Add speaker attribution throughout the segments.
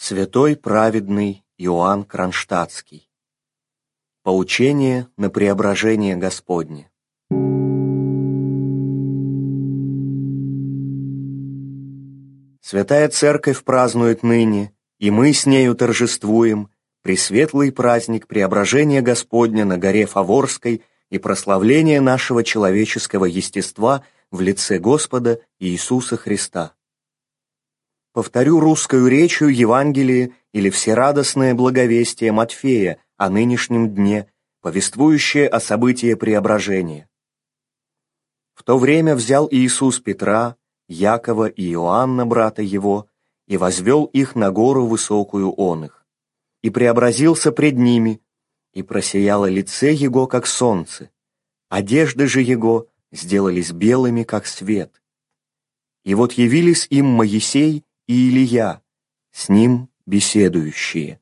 Speaker 1: Святой праведный Иоанн Кронштадтский. Поучение на преображение Господне. Святая Церковь празднует ныне, и мы с нею торжествуем пресветлый праздник преображения Господня на горе Фаворской и прославления нашего человеческого естества в лице Господа Иисуса Христа. Повторю русскую речью Евангелие или всерадостное благовестие Матфея о нынешнем дне, повествующее о событии преображения. В то время взял Иисус Петра, Якова и Иоанна, брата его, и возвел их на гору высокую он их, и преобразился пред ними, и просияло лице его, как солнце, одежды же его сделались белыми, как свет. И вот явились им Моисей и Илия, с ним беседующие.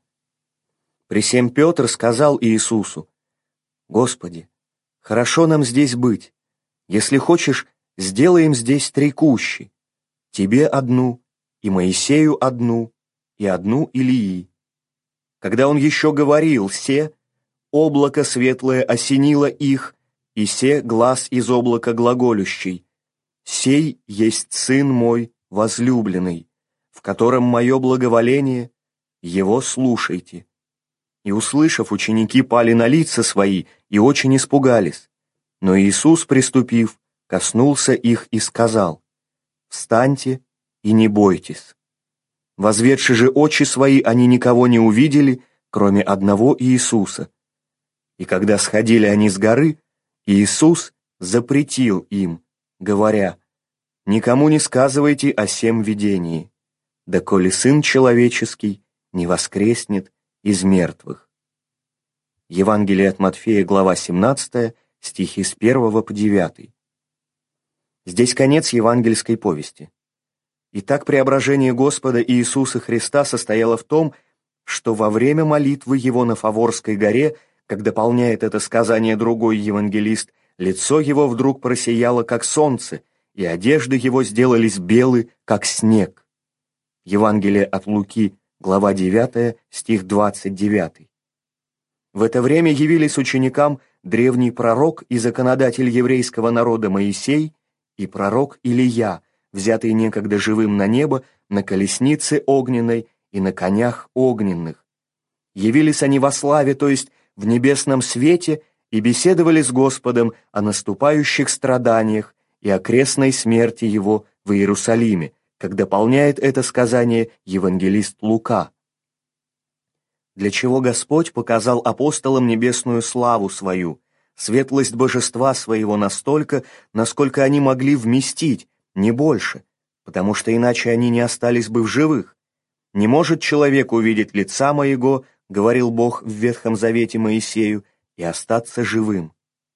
Speaker 1: Пресем Петр сказал Иисусу: «Господи, хорошо нам здесь быть. Если хочешь, сделаем здесь 3 кущи, тебе одну, и Моисею одну, и одну Илии». Когда он еще говорил се, облако светлое осенило их, и се глас из облака глаголющий: «Сей есть Сын мой возлюбленный, в котором мое благоволение, его слушайте». И, услышав, ученики пали на лица свои и очень испугались. Но Иисус, приступив, коснулся их и сказал: «Встаньте и не бойтесь». Возведши же очи свои, они никого не увидели, кроме одного Иисуса. И когда сходили они с горы, Иисус запретил им, говоря: «Никому не сказывайте о сем видении, доколе Сын Человеческий не воскреснет из мертвых». Евангелие от Матфея, глава 17, стихи с 1 по 9. Здесь конец евангельской повести. Итак, преображение Господа Иисуса Христа состояло в том, что во время молитвы Его на Фаворской горе, как дополняет это сказание другой евангелист, лицо Его вдруг просияло, как солнце, и одежды Его сделались белы, как снег. Евангелие от Луки, глава 9, стих 29. В это время явились ученикам древний пророк и законодатель еврейского народа Моисей и пророк Илия, взятый некогда живым на небо, на колеснице огненной и на конях огненных. Явились они во славе, то есть в небесном свете, и беседовали с Господом о наступающих страданиях и о крестной смерти Его в Иерусалиме, как дополняет это сказание евангелист Лука. Для чего Господь показал апостолам небесную славу свою, светлость божества своего настолько, насколько они могли вместить, не больше, потому что иначе они не остались бы в живых. «Не может человек увидеть лица моего, — говорил Бог в Ветхом Завете Моисею, — и остаться живым».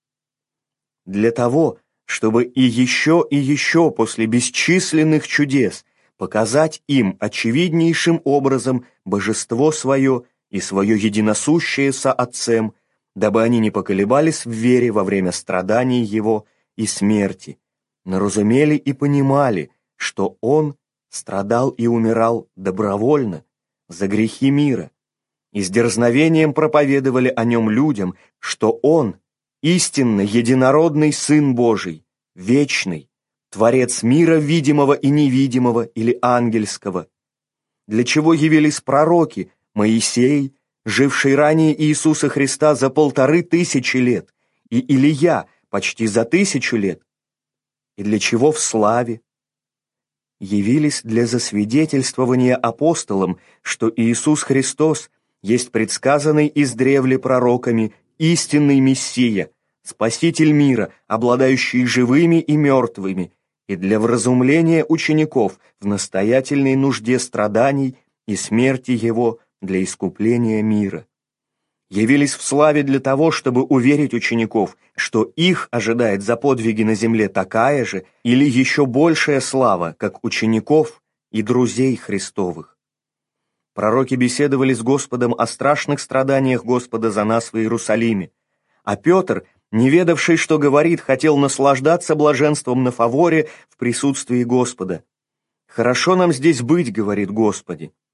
Speaker 1: Для того, чтобы и еще после бесчисленных чудес показать им очевиднейшим образом божество свое и свое единосущее со Отцем, дабы они не поколебались в вере во время страданий Его и смерти, но разумели и понимали, что Он страдал и умирал добровольно за грехи мира, и с дерзновением проповедовали о Нем людям, что Он истинно единородный Сын Божий, вечный, Творец мира видимого и невидимого или ангельского. Для чего явились пророки Моисей, живший ранее Иисуса Христа за 1500 лет, и Илия почти за 1000 лет, и для чего в славе? Явились для засвидетельствования апостолам, что Иисус Христос есть предсказанный издревле пророками истинный Мессия, Спаситель мира, обладающий живыми и мертвыми, и для вразумления учеников в настоятельной нужде страданий и смерти Его для искупления мира. Явились в славе для того, чтобы уверить учеников, что их ожидает за подвиги на земле такая же или еще большая слава, как учеников и друзей Христовых. Пророки беседовали с Господом о страшных страданиях Господа за нас в Иерусалиме, а Петр, не ведавший, что говорит, хотел наслаждаться блаженством на Фаворе в присутствии Господа. «Хорошо нам здесь быть, — говорит Господи».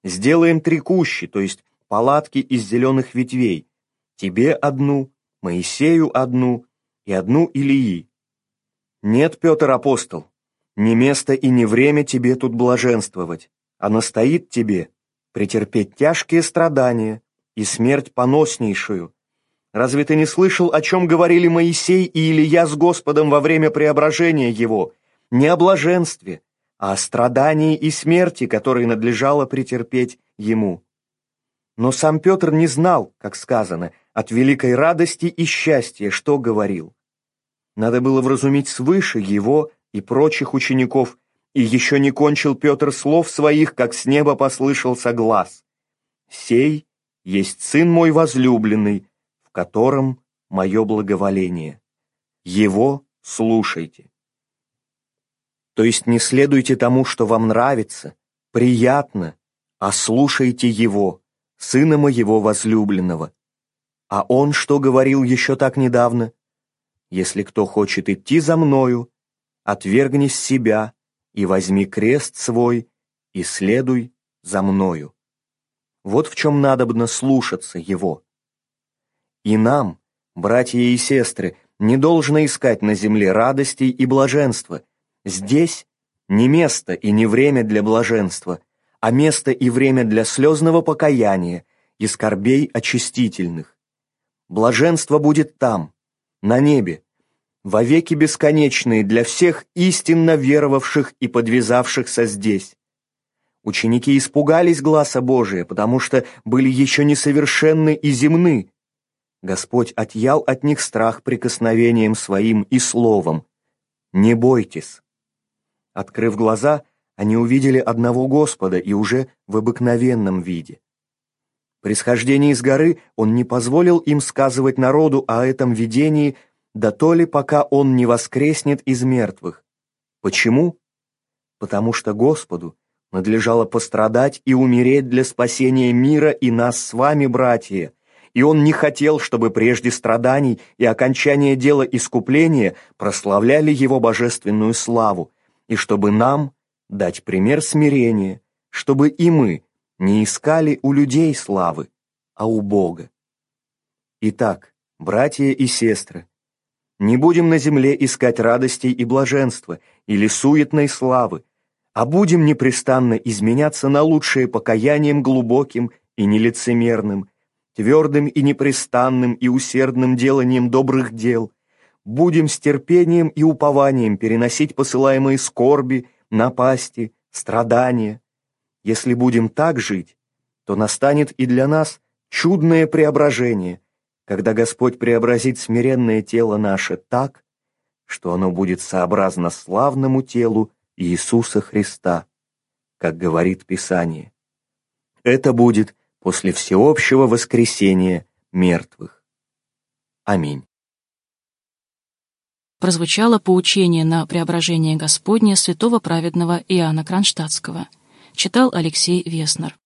Speaker 1: Сделаем 3 кущи, то есть палатки из зеленых ветвей. Тебе одну, Моисею одну и одну Илии. Нет, Петр апостол, не место и не время тебе тут блаженствовать, а настоит тебе претерпеть тяжкие страдания и смерть поноснейшую. Разве ты не слышал, о чем говорили Моисей и Илия с Господом во время преображения его? Не о блаженстве, а о страдании и смерти, которые надлежало претерпеть ему. Но сам Петр не знал, как сказано, от великой радости и счастья, что говорил. Надо было вразумить свыше его и прочих учеников, и еще не кончил Петр слов своих, как с неба послышался глас: «Сей есть Сын мой возлюбленный, в котором мое благоволение. Его слушайте». То есть не следуйте тому, что вам нравится, приятно, а слушайте Его, Сына моего возлюбленного. А Он что говорил еще так недавно? «Если кто хочет идти за Мною, отвергни себя и возьми крест свой и следуй за Мною». Вот в чем надобно слушаться Его. И нам, братья и сестры, не должно искать на земле радостей и блаженства. Здесь не место и не время для блаженства, а место и время для слезного покаяния и скорбей очистительных. Блаженство будет там, на небе, вовеки бесконечные для всех истинно веровавших и подвязавшихся здесь. Ученики испугались гласа Божия, потому что были еще несовершенны и земны. Господь отъял от них страх прикосновением своим и словом: «Не бойтесь». Открыв глаза, они увидели одного Господа и уже в обыкновенном виде. При схождении с горы Он не позволил им сказывать народу о этом видении, да то ли пока Он не воскреснет из мертвых. Почему? Потому что Господу надлежало пострадать и умереть для спасения мира и нас с вами, братья, и Он не хотел, чтобы прежде страданий и окончания дела искупления прославляли Его божественную славу, и чтобы нам дать пример смирения, чтобы и мы не искали у людей славы, а у Бога. Итак, братья и сестры, не будем на земле искать радостей и блаженства или суетной славы, а будем непрестанно изменяться на лучшее покаянием глубоким и нелицемерным, твердым и непрестанным и усердным деланием добрых дел. Будем с терпением и упованием переносить посылаемые скорби, напасти, страдания. Если будем так жить, то настанет и для нас чудное преображение, когда Господь преобразит смиренное тело наше так, что оно будет сообразно славному телу Иисуса Христа, как говорит Писание. Это будет после всеобщего воскресения мертвых. Аминь.
Speaker 2: Прозвучало поучение на преображение Господне святого праведного Иоанна Кронштадтского. Читал Алексей Веснер.